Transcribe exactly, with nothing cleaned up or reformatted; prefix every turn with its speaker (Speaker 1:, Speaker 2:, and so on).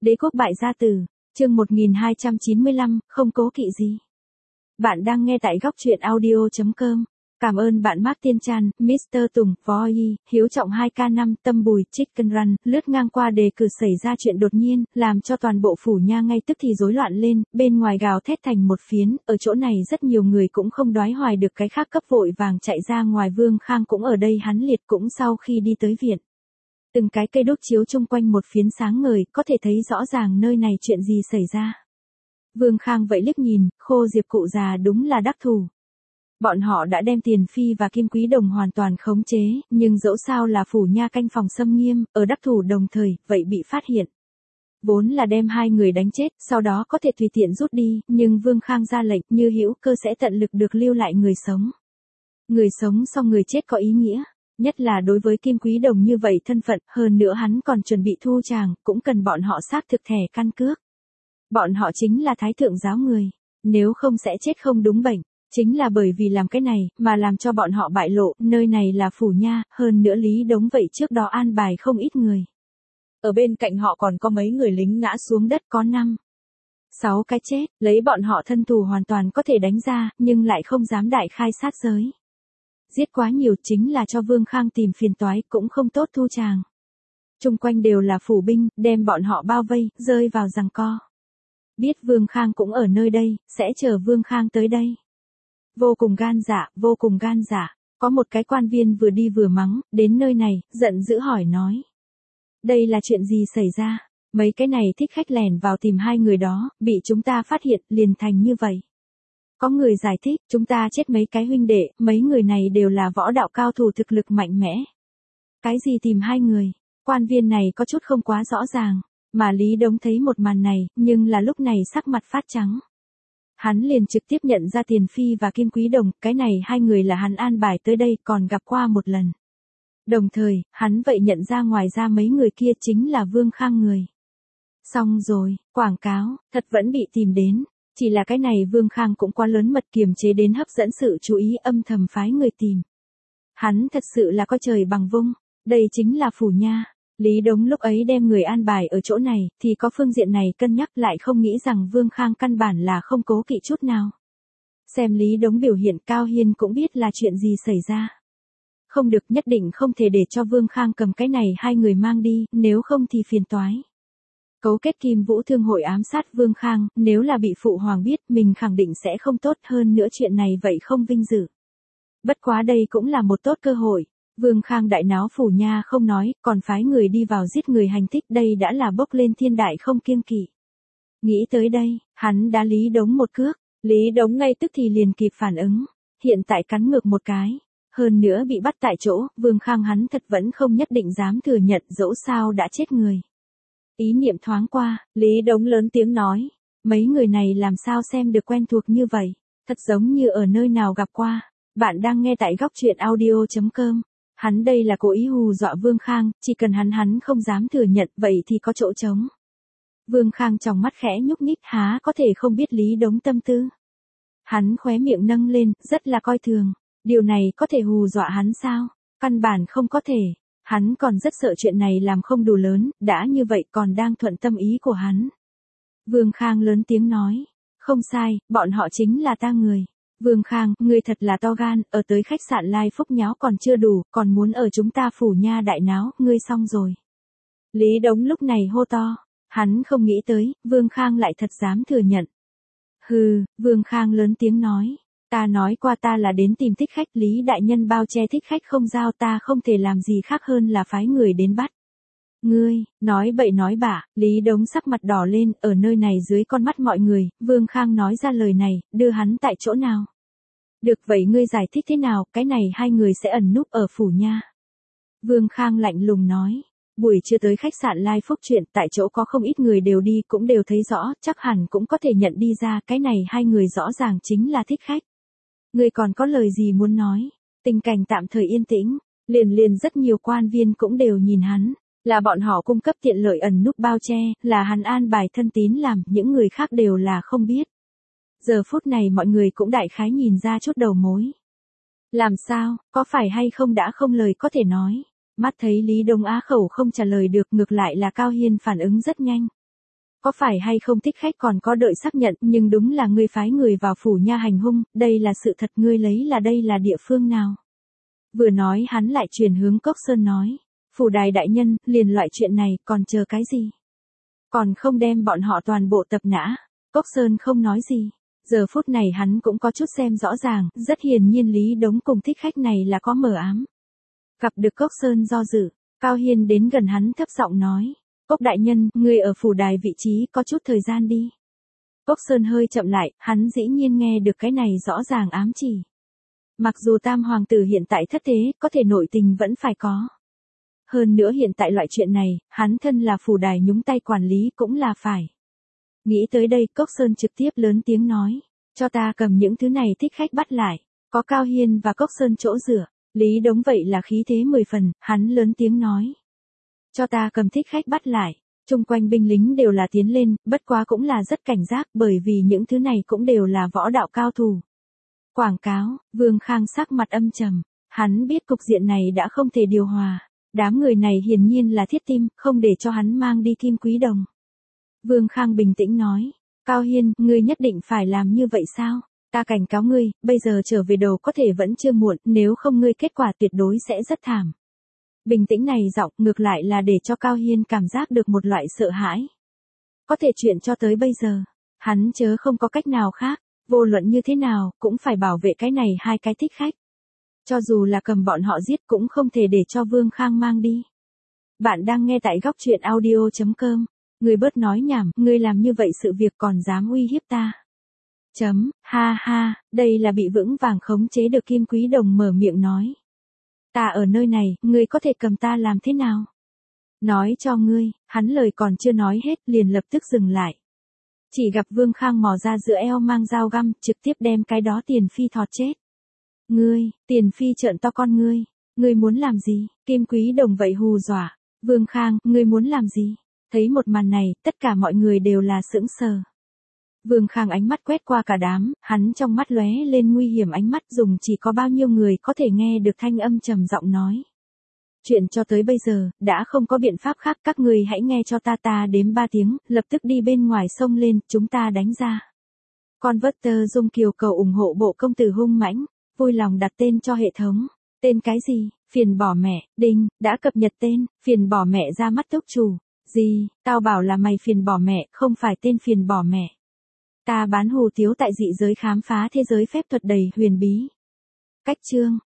Speaker 1: Đế quốc bại gia tử, chương một nghìn hai trăm chín mươi lăm, không cố kỵ gì. Bạn đang nghe tại góc truyện audio chấm com. Cảm ơn bạn Mark Tiên Trăn, mít tơ Tùng, Voi, Hiếu Trọng hai K năm, Tâm Bùi, Chicken Run, lướt ngang qua đề cử xảy ra chuyện đột nhiên, làm cho toàn bộ phủ nha ngay tức thì rối loạn lên, bên ngoài gào thét thành một phiến, ở chỗ này rất nhiều người cũng không đoái hoài được cái khác cấp vội vàng chạy ra ngoài. Vương Khang cũng ở đây, hắn liệt cũng sau khi đi tới viện. Từng cái cây đốt chiếu chung quanh một phiến sáng ngời, có thể thấy rõ ràng nơi này chuyện gì xảy ra. Vương Khang vậy liếc nhìn, Khô Diệp cụ già đúng là đắc thủ. Bọn họ đã đem Tiền Phi và Kim Quý Đồng hoàn toàn khống chế, nhưng dẫu sao là phủ nha canh phòng xâm nghiêm, ở đắc thủ đồng thời, vậy bị phát hiện. Vốn là đem hai người đánh chết, sau đó có thể tùy tiện rút đi, nhưng Vương Khang ra lệnh như hữu cơ sẽ tận lực được lưu lại người sống. Người sống so người chết có ý nghĩa. Nhất là đối với Kim Quý Đồng như vậy thân phận, hơn nữa hắn còn chuẩn bị thu tràng, cũng cần bọn họ xác thực thẻ căn cước. Bọn họ chính là thái thượng giáo người, nếu không sẽ chết không đúng bệnh. Chính là bởi vì làm cái này, mà làm cho bọn họ bại lộ, nơi này là phủ nha, hơn nữa Lý Đống vậy trước đó an bài không ít người. Ở bên cạnh họ còn có mấy người lính ngã xuống đất, có năm, sáu cái chết, lấy bọn họ thân thù hoàn toàn có thể đánh ra, nhưng lại không dám đại khai sát giới. Giết quá nhiều chính là cho Vương Khang tìm phiền toái, cũng không tốt thu tràng. Trung quanh đều là phủ binh, đem bọn họ bao vây, rơi vào giằng co. Biết Vương Khang cũng ở nơi đây, sẽ chờ Vương Khang tới đây. Vô cùng gan dạ, vô cùng gan dạ. Có một cái quan viên vừa đi vừa mắng, đến nơi này, giận dữ hỏi nói. Đây là chuyện gì xảy ra? Mấy cái này thích khách lẻn vào tìm hai người đó, bị chúng ta phát hiện, liền thành như vậy. Có người giải thích, chúng ta chết mấy cái huynh đệ, mấy người này đều là võ đạo cao thủ thực lực mạnh mẽ. Cái gì tìm hai người? Quan viên này có chút không quá rõ ràng, mà Lý Đống thấy một màn này, nhưng là lúc này sắc mặt phát trắng. Hắn liền trực tiếp nhận ra Tiền Phi và Kim Quý Đồng, cái này hai người là hắn an bài tới đây, còn gặp qua một lần. Đồng thời, hắn vậy nhận ra ngoài ra mấy người kia chính là Vương Khang người. Xong rồi, quảng cáo, thật vẫn bị tìm đến. Chỉ là cái này Vương Khang cũng quá lớn mật, kiềm chế đến hấp dẫn sự chú ý, âm thầm phái người tìm. Hắn thật sự là coi trời bằng vung, đây chính là phủ nha. Lý Đống lúc ấy đem người an bài ở chỗ này, thì có phương diện này cân nhắc, lại không nghĩ rằng Vương Khang căn bản là không cố kỵ chút nào. Xem Lý Đống biểu hiện, Cao Hiên cũng biết là chuyện gì xảy ra. Không được, nhất định không thể để cho Vương Khang cầm cái này hai người mang đi, nếu không thì phiền toái. Cấu kết Kim Vũ Thương hội ám sát Vương Khang, nếu là bị phụ hoàng biết, mình khẳng định sẽ không tốt, hơn nữa chuyện này vậy không vinh dự. Bất quá đây cũng là một tốt cơ hội. Vương Khang đại náo phủ nha không nói, còn phái người đi vào giết người hành thích, đây đã là bốc lên thiên đại không kiêng kỵ. Nghĩ tới đây, hắn đá Lý Đống một cước, Lý Đống ngay tức thì liền kịp phản ứng, hiện tại cắn ngược một cái, hơn nữa bị bắt tại chỗ, Vương Khang hắn thật vẫn không nhất định dám thừa nhận, dẫu sao đã chết người. Ý niệm thoáng qua, Lý Đống lớn tiếng nói, mấy người này làm sao xem được quen thuộc như vậy, thật giống như ở nơi nào gặp qua. Bạn đang nghe tại góc truyện audio chấm com. Hắn đây là cố ý hù dọa Vương Khang, chỉ cần hắn hắn không dám thừa nhận, vậy thì có chỗ trống. Vương Khang trong mắt khẽ nhúc nhích, há có thể không biết Lý Đống tâm tư. Hắn khóe miệng nâng lên, rất là coi thường. Điều này có thể hù dọa hắn sao? Căn bản không có thể. Hắn còn rất sợ chuyện này làm không đủ lớn, đã như vậy còn đang thuận tâm ý của hắn. Vương Khang lớn tiếng nói. Không sai, bọn họ chính là ta người. Vương Khang, ngươi thật là to gan, ở tới khách sạn Lai Phúc nháo còn chưa đủ, còn muốn ở chúng ta phủ nha đại náo, ngươi xong rồi. Lý Đống lúc này hô to, hắn không nghĩ tới, Vương Khang lại thật dám thừa nhận. Hừ, Vương Khang lớn tiếng nói, ta nói qua ta là đến tìm thích khách, Lý đại nhân bao che thích khách không giao, ta không thể làm gì khác hơn là phái người đến bắt. Ngươi, nói bậy nói bạ, Lý Đống sắc mặt đỏ lên, ở nơi này dưới con mắt mọi người, Vương Khang nói ra lời này, đưa hắn tại chỗ nào. Được vậy ngươi giải thích thế nào, cái này hai người sẽ ẩn núp ở phủ nha. Vương Khang lạnh lùng nói, buổi trưa tới khách sạn Lai Phúc chuyện, tại chỗ có không ít người đều đi, cũng đều thấy rõ, chắc hẳn cũng có thể nhận đi ra, cái này hai người rõ ràng chính là thích khách. Ngươi còn có lời gì muốn nói? Tình cảnh tạm thời yên tĩnh, liền liền rất nhiều quan viên cũng đều nhìn hắn. Là bọn họ cung cấp tiện lợi ẩn núp bao che, là hắn an bài thân tín làm, những người khác đều là không biết. Giờ phút này mọi người cũng đại khái nhìn ra chút đầu mối. Làm sao, có phải hay không đã không lời có thể nói. Mắt thấy Lý Đông Á khẩu không trả lời được, ngược lại là Cao Hiên phản ứng rất nhanh. Có phải hay không thích khách còn có đợi xác nhận, nhưng đúng là ngươi phái người vào phủ nha hành hung, đây là sự thật, ngươi lấy là đây là địa phương nào. Vừa nói hắn lại chuyển hướng Cốc Sơn nói, phủ đài đại nhân, liền loại chuyện này, còn chờ cái gì? Còn không đem bọn họ toàn bộ tập nã. Cốc Sơn không nói gì. Giờ phút này hắn cũng có chút xem rõ ràng, rất hiển nhiên Lý Đống cùng thích khách này là có mờ ám. Gặp được Cốc Sơn do dự, Cao Hiên đến gần hắn thấp giọng nói, Cốc đại nhân, ngươi ở phủ đài vị trí có chút thời gian đi. Cốc Sơn hơi chậm lại, hắn dĩ nhiên nghe được cái này rõ ràng ám chỉ. Mặc dù tam hoàng tử hiện tại thất thế, có thể nội tình vẫn phải có. Hơn nữa hiện tại loại chuyện này, hắn thân là phủ đài nhúng tay quản lý cũng là phải. Nghĩ tới đây, Cốc Sơn trực tiếp lớn tiếng nói, cho ta cầm những thứ này thích khách bắt lại. Có Cao Hiên và Cốc Sơn chỗ dựa, Lý Đống vậy là khí thế mười phần, hắn lớn tiếng nói. Cho ta cầm thích khách bắt lại. Trung quanh binh lính đều là tiến lên, bất quá cũng là rất cảnh giác bởi vì những thứ này cũng đều là võ đạo cao thủ. Quảng cáo, Vương Khang sắc mặt âm trầm, hắn biết cục diện này đã không thể điều hòa. Đám người này hiển nhiên là thiết tim, không để cho hắn mang đi Kim Quý Đồng. Vương Khang bình tĩnh nói, Cao Hiên, ngươi nhất định phải làm như vậy sao? Ta cảnh cáo ngươi, bây giờ trở về đầu có thể vẫn chưa muộn, nếu không ngươi kết quả tuyệt đối sẽ rất thảm. Bình tĩnh này giọng ngược lại là để cho Cao Hiên cảm giác được một loại sợ hãi. Có thể chuyện cho tới bây giờ, hắn chớ không có cách nào khác, vô luận như thế nào, cũng phải bảo vệ cái này hai cái thích khách. Cho dù là cầm bọn họ giết cũng không thể để cho Vương Khang mang đi. Bạn đang nghe tại góc truyện audio chấm com. Ngươi bớt nói nhảm, ngươi làm như vậy sự việc còn dám uy hiếp ta. Chấm, ha ha, đây là bị vững vàng khống chế được Kim Quý Đồng mở miệng nói. Ta ở nơi này, ngươi có thể cầm ta làm thế nào? Nói cho ngươi, hắn lời còn chưa nói hết liền lập tức dừng lại. Chỉ gặp Vương Khang mò ra giữa eo mang dao găm, trực tiếp đem cái đó Tiền Phi thọt chết. Ngươi, Tiền Phi trợn to con ngươi, ngươi muốn làm gì? Kim Quý Đồng vậy hù dọa. Vương Khang, ngươi muốn làm gì? Thấy một màn này, tất cả mọi người đều là sững sờ. Vương Khang ánh mắt quét qua cả đám, hắn trong mắt lóe lên nguy hiểm ánh mắt dùng chỉ có bao nhiêu người có thể nghe được thanh âm trầm giọng nói. Chuyện cho tới bây giờ, đã không có biện pháp khác, các người hãy nghe cho ta ta đếm ba tiếng, lập tức đi bên ngoài sông lên, chúng ta đánh ra. Converter Dung Kiều cầu ủng hộ bộ công tử hung mãnh, vui lòng đặt tên cho hệ thống. Tên cái gì? Phiền bỏ mẹ, đinh, đã cập nhật tên, phiền bỏ mẹ ra mắt túc chủ. Gì, tao bảo là mày phiền bỏ mẹ, không phải tên phiền bỏ mẹ. Ta bán hù tiếu tại dị giới khám phá thế giới phép thuật đầy huyền bí. Cách chương